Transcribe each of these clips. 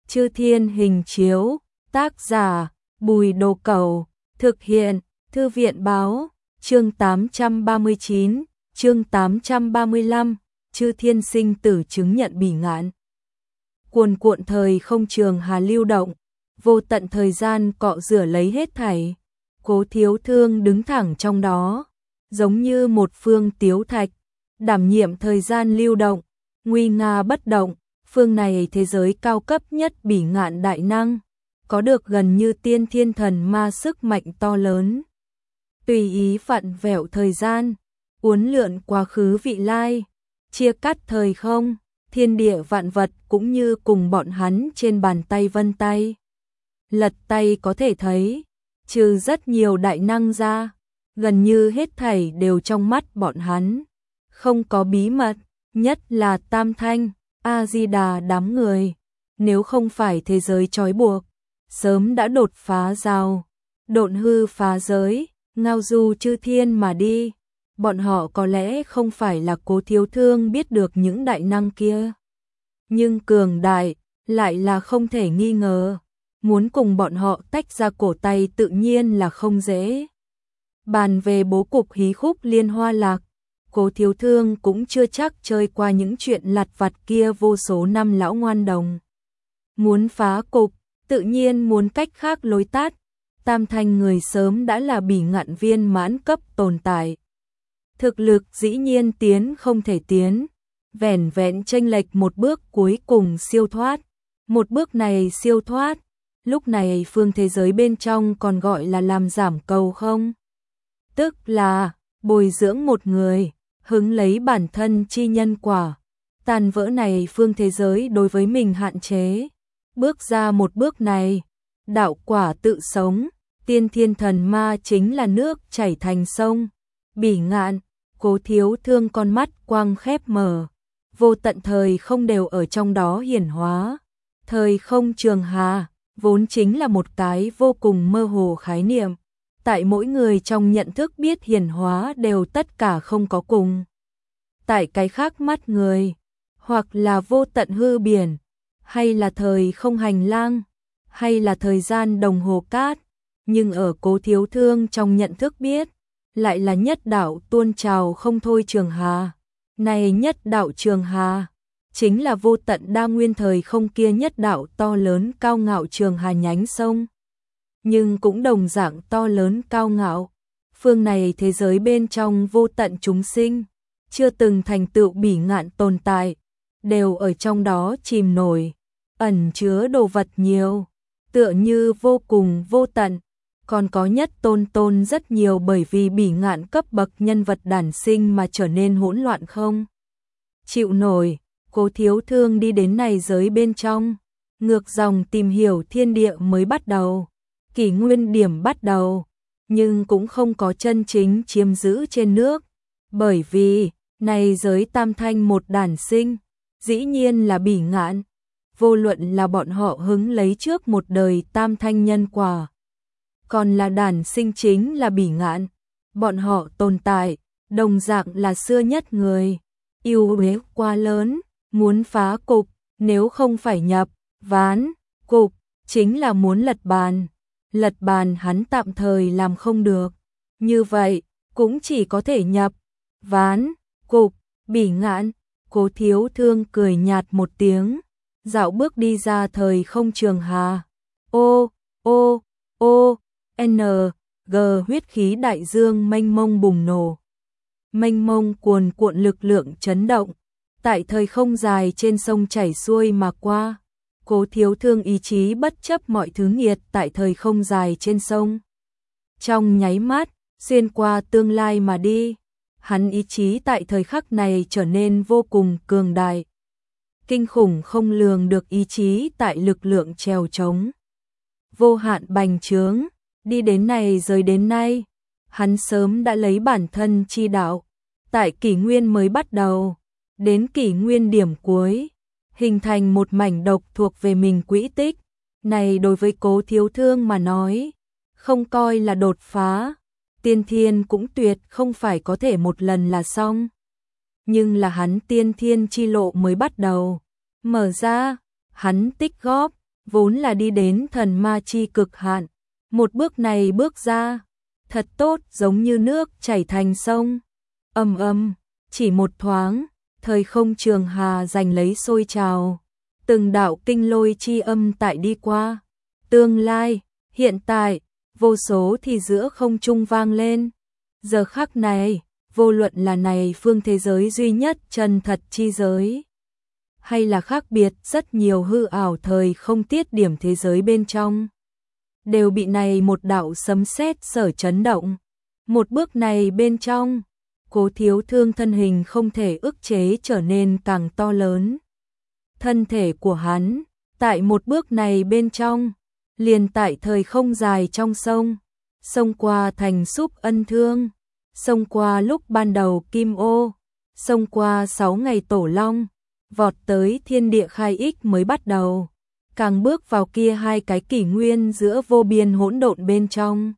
Chư Thiên Hình Chiếu, tác giả, Bùi Đồ Cẩu, thực hiện, Thư viện Báo, chương 839, chương 835, Chư Thiên Sinh Tử chứng nhận bỉ ngạn. Cuồn cuộn thời không trường hà lưu động, vô tận thời gian cọ rửa lấy hết thảy. Cố Thiếu Thương đứng thẳng trong đó, giống như một phương tiếu thạch, đảm nhiệm thời gian lưu động, nguy nga bất động. Phương này thế giới cao cấp nhất bỉ ngạn đại năng, có được gần như tiên thiên thần ma sức mạnh to lớn. Tùy ý vặn vẹo thời gian, uốn lượn quá khứ vị lai, chia cắt thời không, thiên địa vạn vật cũng như cùng bọn hắn trên bàn tay vân tay. Lật tay có thể thấy, trừ rất nhiều đại năng ra, gần như hết thảy đều trong mắt bọn hắn. Không có bí mật, nhất là Tam Thanh, A-di-đà đám người. Nếu không phải thế giới trói buộc, sớm đã đột phá rào, độn hư phá giới, ngao du chư thiên mà đi. Bọn họ có lẽ không phải là Cố Thiếu Thương biết được những đại năng kia, nhưng cường đại lại là không thể nghi ngờ. Muốn cùng bọn họ tách ra cổ tay tự nhiên là không dễ. Bàn về bố cục hí khúc liên hoa lạc, Cố Thiếu Thương cũng chưa chắc chơi qua những chuyện lặt vặt kia vô số năm lão ngoan đồng. Muốn phá cục, tự nhiên muốn cách khác lối tát. Tam Thanh người sớm đã là bỉ ngạn viên mãn cấp tồn tại. Thực lực dĩ nhiên tiến không thể tiến, vẻn vẹn chênh lệch một bước cuối cùng siêu thoát. Một bước này siêu thoát, lúc này phương thế giới bên trong còn gọi là làm giảm cầu không? Tức là bồi dưỡng một người, hứng lấy bản thân chi nhân quả. Tàn vỡ này phương thế giới đối với mình hạn chế. Bước ra một bước này, đạo quả tự sống, tiên thiên thần ma chính là nước chảy thành sông. Bỉ ngạn, Cố Thiếu Thương con mắt quang khép mở, vô tận thời không đều ở trong đó hiển hóa. Thời không trường hà, vốn chính là một cái vô cùng mơ hồ khái niệm. Tại mỗi người trong nhận thức biết hiển hóa đều tất cả không có cùng. Tại cái khác mắt người, hoặc là vô tận hư biển, hay là thời không hành lang, hay là thời gian đồng hồ cát, nhưng ở Cố Thiếu Thương trong nhận thức biết, lại là nhất đạo tuôn trào không thôi trường hà. Này nhất đạo trường hà, chính là vô tận đa nguyên thời không kia nhất đạo to lớn cao ngạo trường hà nhánh sông. Nhưng cũng đồng dạng to lớn cao ngạo, phương này thế giới bên trong vô tận chúng sinh, chưa từng thành tựu bỉ ngạn tồn tại, đều ở trong đó chìm nổi, ẩn chứa đồ vật nhiều, tựa như vô cùng vô tận. Còn có nhất tôn rất nhiều bởi vì bỉ ngạn cấp bậc nhân vật đản sinh mà trở nên hỗn loạn không chịu nổi. Cố Thiếu Thương đi đến này giới bên trong, ngược dòng tìm hiểu thiên địa mới bắt đầu, kỷ nguyên điểm bắt đầu, nhưng cũng không có chân chính chiếm giữ trên nước, bởi vì này giới Tam Thanh một đản sinh, dĩ nhiên là bỉ ngạn, vô luận là bọn họ hứng lấy trước một đời Tam Thanh nhân quả, còn là đản sinh chính là bỉ ngạn, bọn họ tồn tại, đồng dạng là xưa nhất người, ưu uế quá lớn, muốn phá cục, nếu không phải nhập, ván, cục, chính là muốn lật bàn hắn tạm thời làm không được, như vậy, cũng chỉ có thể nhập, ván, cục, bỉ ngạn. Cố Thiếu Thương cười nhạt một tiếng, dạo bước đi ra thời không trường hà. G huyết khí đại dương mênh mông bùng nổ. Mênh mông cuồn cuộn lực lượng chấn động, tại thời không dài trên sông chảy xuôi mà qua. Cố Thiếu Thương ý chí bất chấp mọi thứ nghiệt tại thời không dài trên sông. Trong nháy mắt, xuyên qua tương lai mà đi, hắn ý chí tại thời khắc này trở nên vô cùng cường đại. Kinh khủng không lường được ý chí tại lực lượng trèo trống. Vô hạn bành trướng, đi đến này rời đến nay, hắn sớm đã lấy bản thân chi đạo, tại kỷ nguyên mới bắt đầu, đến kỷ nguyên điểm cuối, hình thành một mảnh độc thuộc về mình quỹ tích. Này đối với Cố Thiếu Thương mà nói, không coi là đột phá, tiên thiên cũng tuyệt không phải có thể một lần là xong. Nhưng là hắn tiên thiên chi lộ mới bắt đầu, mở ra, hắn tích góp, vốn là đi đến thần ma chi cực hạn, một bước này bước ra, thật tốt giống như nước chảy thành sông. Ầm ầm, chỉ một thoáng, thời không trường hà giành lấy sôi trào, từng đạo kinh lôi chi âm tại đi qua, tương lai, hiện tại, vô số thì giữa không trung vang lên. Giờ khắc này, vô luận là này phương thế giới duy nhất chân thật chi giới, hay là khác biệt rất nhiều hư ảo thời không tiết điểm thế giới bên trong, đều bị này một đạo sấm sét sở chấn động. Một bước này bên trong, Cố Thiếu Thương thân hình không thể ức chế trở nên càng to lớn. Thân thể của hắn, tại một bước này bên trong, liền tại thời không dài trong sông, xông qua thành Súp Ân Thương, xông qua lúc ban đầu Kim Ô, xông qua 6 ngày Tổ Long, vọt tới thiên địa khai ích mới bắt đầu, càng bước vào kia 2 cái kỷ nguyên giữa vô biên hỗn độn bên trong.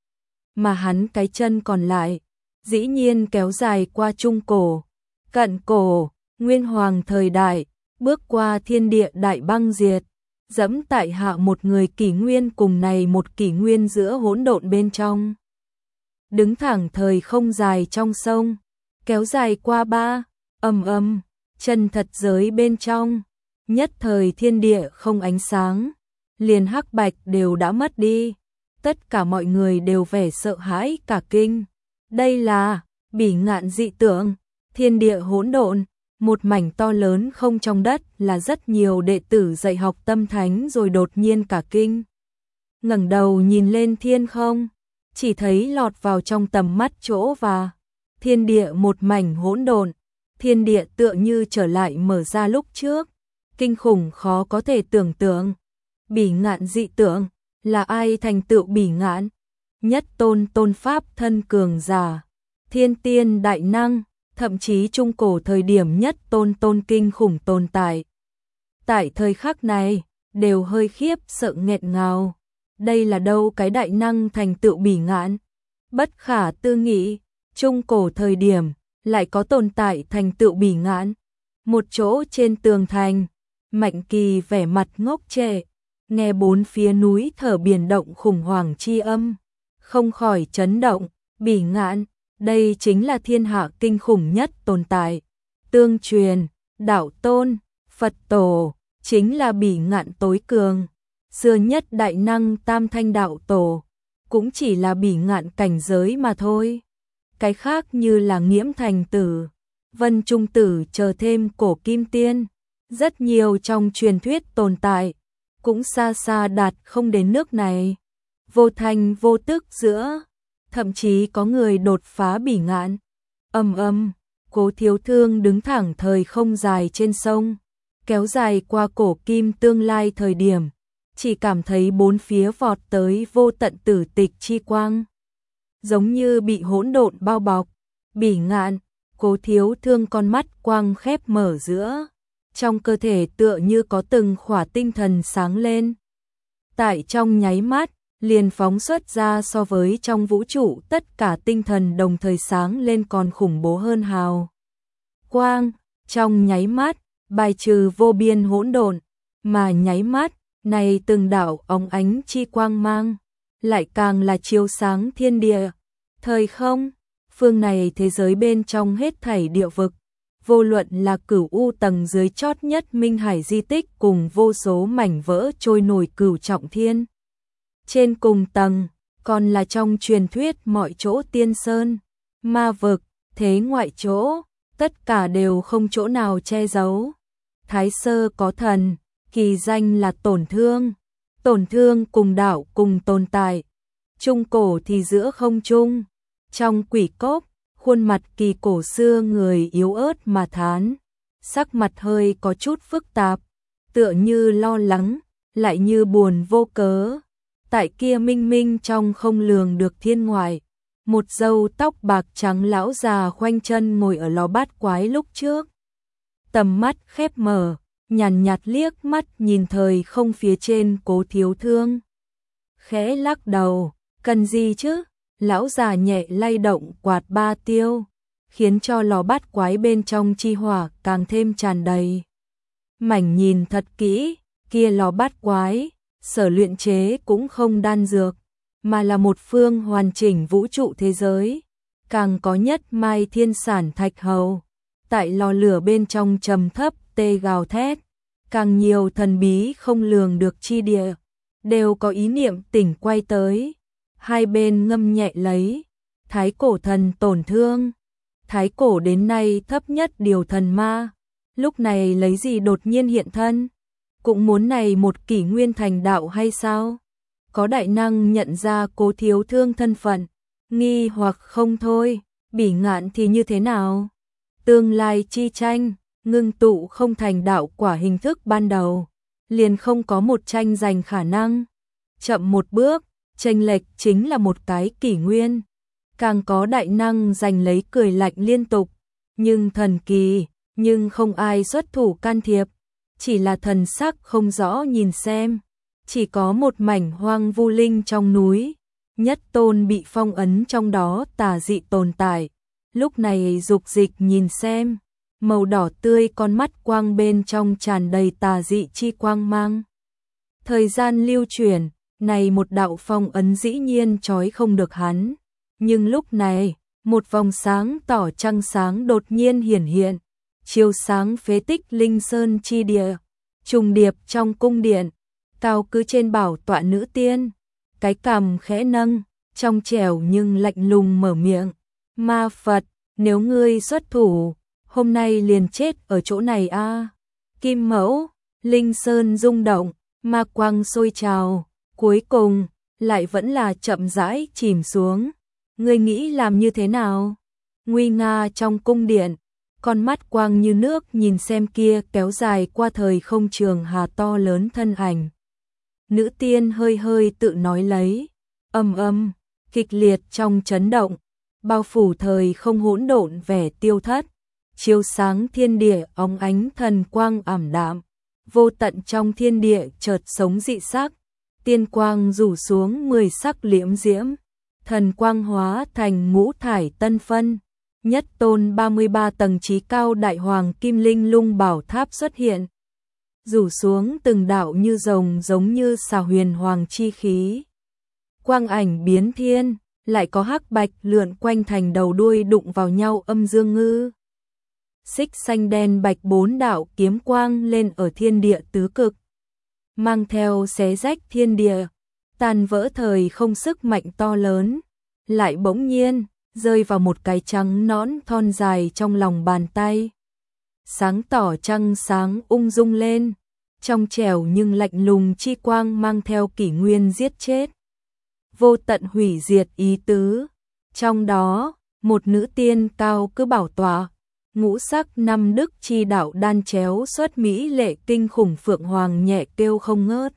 Mà hắn cái chân còn lại, dĩ nhiên kéo dài qua trung cổ, cận cổ, nguyên hoàng thời đại, bước qua thiên địa đại băng diệt, dẫm tại hạ một người kỷ nguyên cùng này một kỷ nguyên giữa hỗn độn bên trong. Đứng thẳng thời không dài trong sông, kéo dài qua 3, ầm, chân thật giới bên trong, nhất thời thiên địa không ánh sáng, liền hắc bạch đều đã mất đi, tất cả mọi người đều vẻ sợ hãi cả kinh. Đây là bỉ ngạn dị tượng, thiên địa hỗn độn, một mảnh to lớn không trong đất, là rất nhiều đệ tử dạy học tâm thánh rồi đột nhiên cả kinh. Ngẩng đầu nhìn lên thiên không, chỉ thấy lọt vào trong tầm mắt chỗ và thiên địa một mảnh hỗn độn, thiên địa tựa như trở lại mở ra lúc trước, kinh khủng khó có thể tưởng tượng. Bỉ ngạn dị tượng, là ai thành tựu bỉ ngạn? Nhất tôn pháp thân cường giả, thiên tiên đại năng, thậm chí trung cổ thời điểm nhất tôn kinh khủng tồn tại. Tại thời khắc này, đều hơi khiếp sợ nghẹn ngào. Đây là đâu cái đại năng thành tựu bỉ ngạn? Bất khả tư nghị, trung cổ thời điểm, lại có tồn tại thành tựu bỉ ngạn. Một chỗ trên tường thành, Mạnh Kỳ vẻ mặt ngốc trệ, nghe bốn phía núi thở biển động khủng hoảng chi âm, không khỏi chấn động. Bỉ ngạn, đây chính là thiên hạ kinh khủng nhất tồn tại. Tương truyền, đạo tôn, Phật tổ, chính là bỉ ngạn tối cường. Xưa nhất đại năng Tam Thanh đạo tổ, cũng chỉ là bỉ ngạn cảnh giới mà thôi. Cái khác như là Nghiễm Thành Tử, Vân Trung Tử chờ thêm cổ kim tiên, rất nhiều trong truyền thuyết tồn tại, cũng xa xa đạt không đến nước này. Vô thanh vô tức giữa, thậm chí có người đột phá bỉ ngạn. Ầm, Cố Thiếu Thương đứng thẳng thời không dài trên sông, kéo dài qua cổ kim tương lai thời điểm, chỉ cảm thấy bốn phía vọt tới vô tận tử tịch chi quang, giống như bị hỗn độn bao bọc. Bỉ ngạn, Cố Thiếu Thương con mắt quang khép mở giữa, trong cơ thể tựa như có từng khỏa tinh thần sáng lên. Tại trong nháy mắt, liền phóng xuất ra so với trong vũ trụ tất cả tinh thần đồng thời sáng lên còn khủng bố hơn hào quang. Trong nháy mắt, bài trừ vô biên hỗn độn, mà nháy mắt này từng đạo óng ánh chi quang mang, lại càng là chiếu sáng thiên địa, thời không, phương này thế giới bên trong hết thảy địa vực, vô luận là cửu u tầng dưới chót nhất Minh Hải di tích cùng vô số mảnh vỡ trôi nổi cửu trọng thiên. Trên cùng tầng, còn là trong truyền thuyết mọi chỗ tiên sơn, ma vực, thế ngoại chỗ, tất cả đều không chỗ nào che giấu. Thái sơ có thần, kỳ danh là tổn thương cùng đạo cùng tồn tại. Trung cổ thì giữa không trung, trong quỷ cốc, khuôn mặt kỳ cổ xưa người yếu ớt mà thán, sắc mặt hơi có chút phức tạp, tựa như lo lắng, lại như buồn vô cớ. Tại kia minh minh trong không lường được thiên ngoại, một râu tóc bạc trắng lão già khoanh chân ngồi ở lò bát quái lúc trước. Tầm mắt khép mở, nhàn nhạt liếc mắt nhìn thời không phía trên Cố Thiếu Thương. Khẽ lắc đầu, cần gì chứ? Lão già nhẹ lay động quạt ba tiêu, khiến cho lò bát quái bên trong chi hỏa càng thêm tràn đầy. Mảnh nhìn thật kỹ, Kia lò bát quái, sở luyện chế cũng không đan dược, mà là một phương hoàn chỉnh vũ trụ thế giới. Càng có nhất mai thiên sản thạch hầu, tại lò lửa bên trong trầm thấp tê gào thét, càng nhiều thần bí không lường được chi địa, đều có ý niệm tỉnh quay tới. Hai bên ngâm nhẹ lấy, thái cổ thần tổn thương, thái cổ đến nay thấp nhất điều thần ma, lúc này lấy gì đột nhiên hiện thân, cũng muốn này một kỷ nguyên thành đạo hay sao? Có đại năng nhận ra Cố Thiếu Thương thân phận, nghi hoặc không thôi, Bỉ Ngạn thì như thế nào? Tương lai chi tranh, ngưng tụ không thành đạo quả hình thức ban đầu, liền không có một tranh giành khả năng. Chậm một bước, chênh lệch chính là một cái kỷ nguyên. Càng có đại năng giành lấy cười lạnh liên tục, nhưng thần kỳ, nhưng không ai xuất thủ can thiệp, chỉ là thần sắc không rõ nhìn xem. Chỉ có một mảnh hoang vu linh trong núi, nhất tôn bị phong ấn trong đó tà dị tồn tại, lúc này dục dịch nhìn xem, màu đỏ tươi con mắt quang bên trong tràn đầy tà dị chi quang mang. Thời gian lưu chuyển, này một đạo phong ấn dĩ nhiên trói không được hắn, nhưng lúc này, một vòng sáng tỏ trăng sáng đột nhiên hiển hiện, chiếu sáng phế tích linh sơn chi địa, trùng điệp trong cung điện. Cao cứ trên bảo tọa nữ tiên, cái cằm khẽ nâng, trong trẻo nhưng lạnh lùng mở miệng, ma Phật, nếu ngươi xuất thủ, hôm nay liền chết ở chỗ này a. Kim Mẫu, linh sơn rung động, ma quang sôi trào, cuối cùng lại vẫn là chậm rãi chìm xuống. Ngươi nghĩ làm như thế nào? Nguy nga trong cung điện, con mắt quang như nước nhìn xem kia kéo dài qua thời không trường hà to lớn thân ảnh. Nữ tiên hơi hơi tự nói lấy, âm kịch liệt trong chấn động, bao phủ thời không hỗn độn vẻ tiêu thất, chiếu sáng thiên địa óng ánh thần quang ảm đạm, vô tận trong thiên địa chợt sống dị sắc, tiên quang rủ xuống 10 sắc liễm diễm, thần quang hóa thành ngũ thải tân phân, nhất tôn 33 tầng trí cao đại hoàng kim linh lung bảo tháp xuất hiện. Rủ xuống từng đạo như rồng giống như xà huyền hoàng chi khí. Quang ảnh biến thiên, lại có hắc bạch lượn quanh thành đầu đuôi đụng vào nhau âm dương ngư. Xích xanh đen bạch 4 đạo kiếm quang lên ở thiên địa tứ cực, mang theo xé rách thiên địa, tàn vỡ thời không sức mạnh to lớn, lại bỗng nhiên rơi vào một cái trắng nõn thon dài trong lòng bàn tay. Sáng tỏ trăng sáng ung dung lên, trong trẻo nhưng lạnh lùng chi quang mang theo kỷ nguyên giết chết. Vô tận hủy diệt ý tứ, trong đó, một nữ tiên cao cứ bảo tọa, ngũ sắc năm đức chi đạo đan chéo xuất mỹ lệ kinh khủng phượng hoàng nhẹ kêu không ngớt.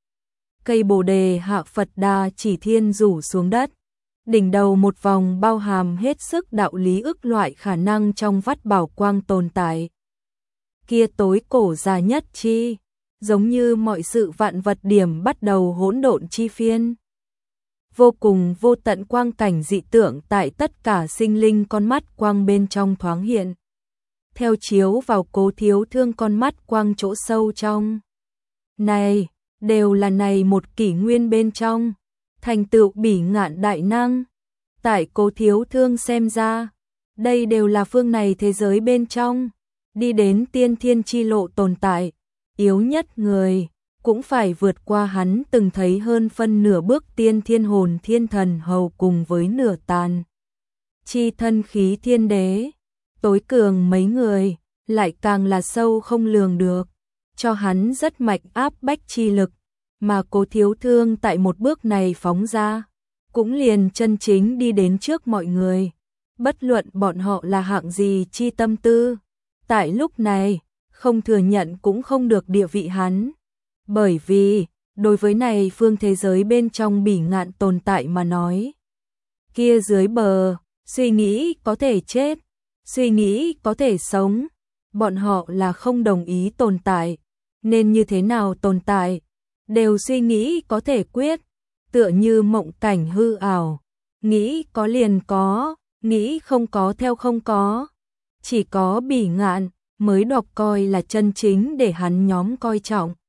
Cây bồ đề hạ Phật đà chỉ thiên rủ xuống đất, đỉnh đầu một vòng bao hàm hết sức đạo lý ức loại khả năng trong vắt bảo quang tồn tại. Kia tối cổ già nhất chi, giống như mọi sự vạn vật điểm bắt đầu hỗn độn chi phiên. Vô cùng vô tận quang cảnh dị tượng tại tất cả sinh linh con mắt quang bên trong thoáng hiện. Theo chiếu vào Cố Thiếu Thương con mắt quang chỗ sâu trong. Này, đều là này một kỷ nguyên bên trong, thành tựu bỉ ngạn đại năng. Tại Cố Thiếu Thương xem ra, đây đều là phương này thế giới bên trong, đi đến tiên thiên chi lộ tồn tại, yếu nhất người, cũng phải vượt qua hắn từng thấy hơn phân nửa bước tiên thiên hồn thiên thần hầu cùng với nửa tàn. Chi thân khí thiên đế, tối cường mấy người, lại càng là sâu không lường được, cho hắn rất mạnh áp bách chi lực, mà Cố Thiếu Thương tại một bước này phóng ra, cũng liền chân chính đi đến trước mọi người, bất luận bọn họ là hạng gì chi tâm tư. Tại lúc này, không thừa nhận cũng không được địa vị hắn, bởi vì, đối với này phương thế giới bên trong bỉ ngạn tồn tại mà nói. Kia dưới bờ, suy nghĩ có thể chết, suy nghĩ có thể sống, bọn họ là không đồng ý tồn tại, nên như thế nào tồn tại, đều suy nghĩ có thể quyết, tựa như mộng cảnh hư ảo, nghĩ có liền có, nghĩ không có theo không có, chỉ có bỉ ngạn mới đọc coi là chân chính để hắn nhóm coi trọng.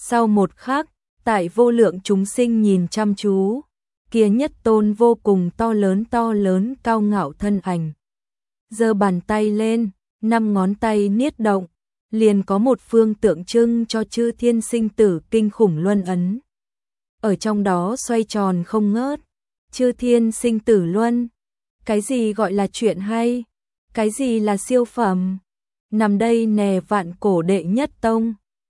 Sau một khắc, tại vô lượng chúng sinh nhìn chăm chú, kia nhất tôn vô cùng to lớn cao ngạo thân ảnh. Giơ bàn tay lên, 5 ngón tay niết động, liền có một phương tượng trưng cho chư thiên sinh tử kinh khủng luân ấn. Ở trong đó xoay tròn không ngớt, chư thiên sinh tử luân. Cái gì gọi là chuyện hay? Cái gì là siêu phẩm? Nằm đây nè vạn cổ đệ nhất tông.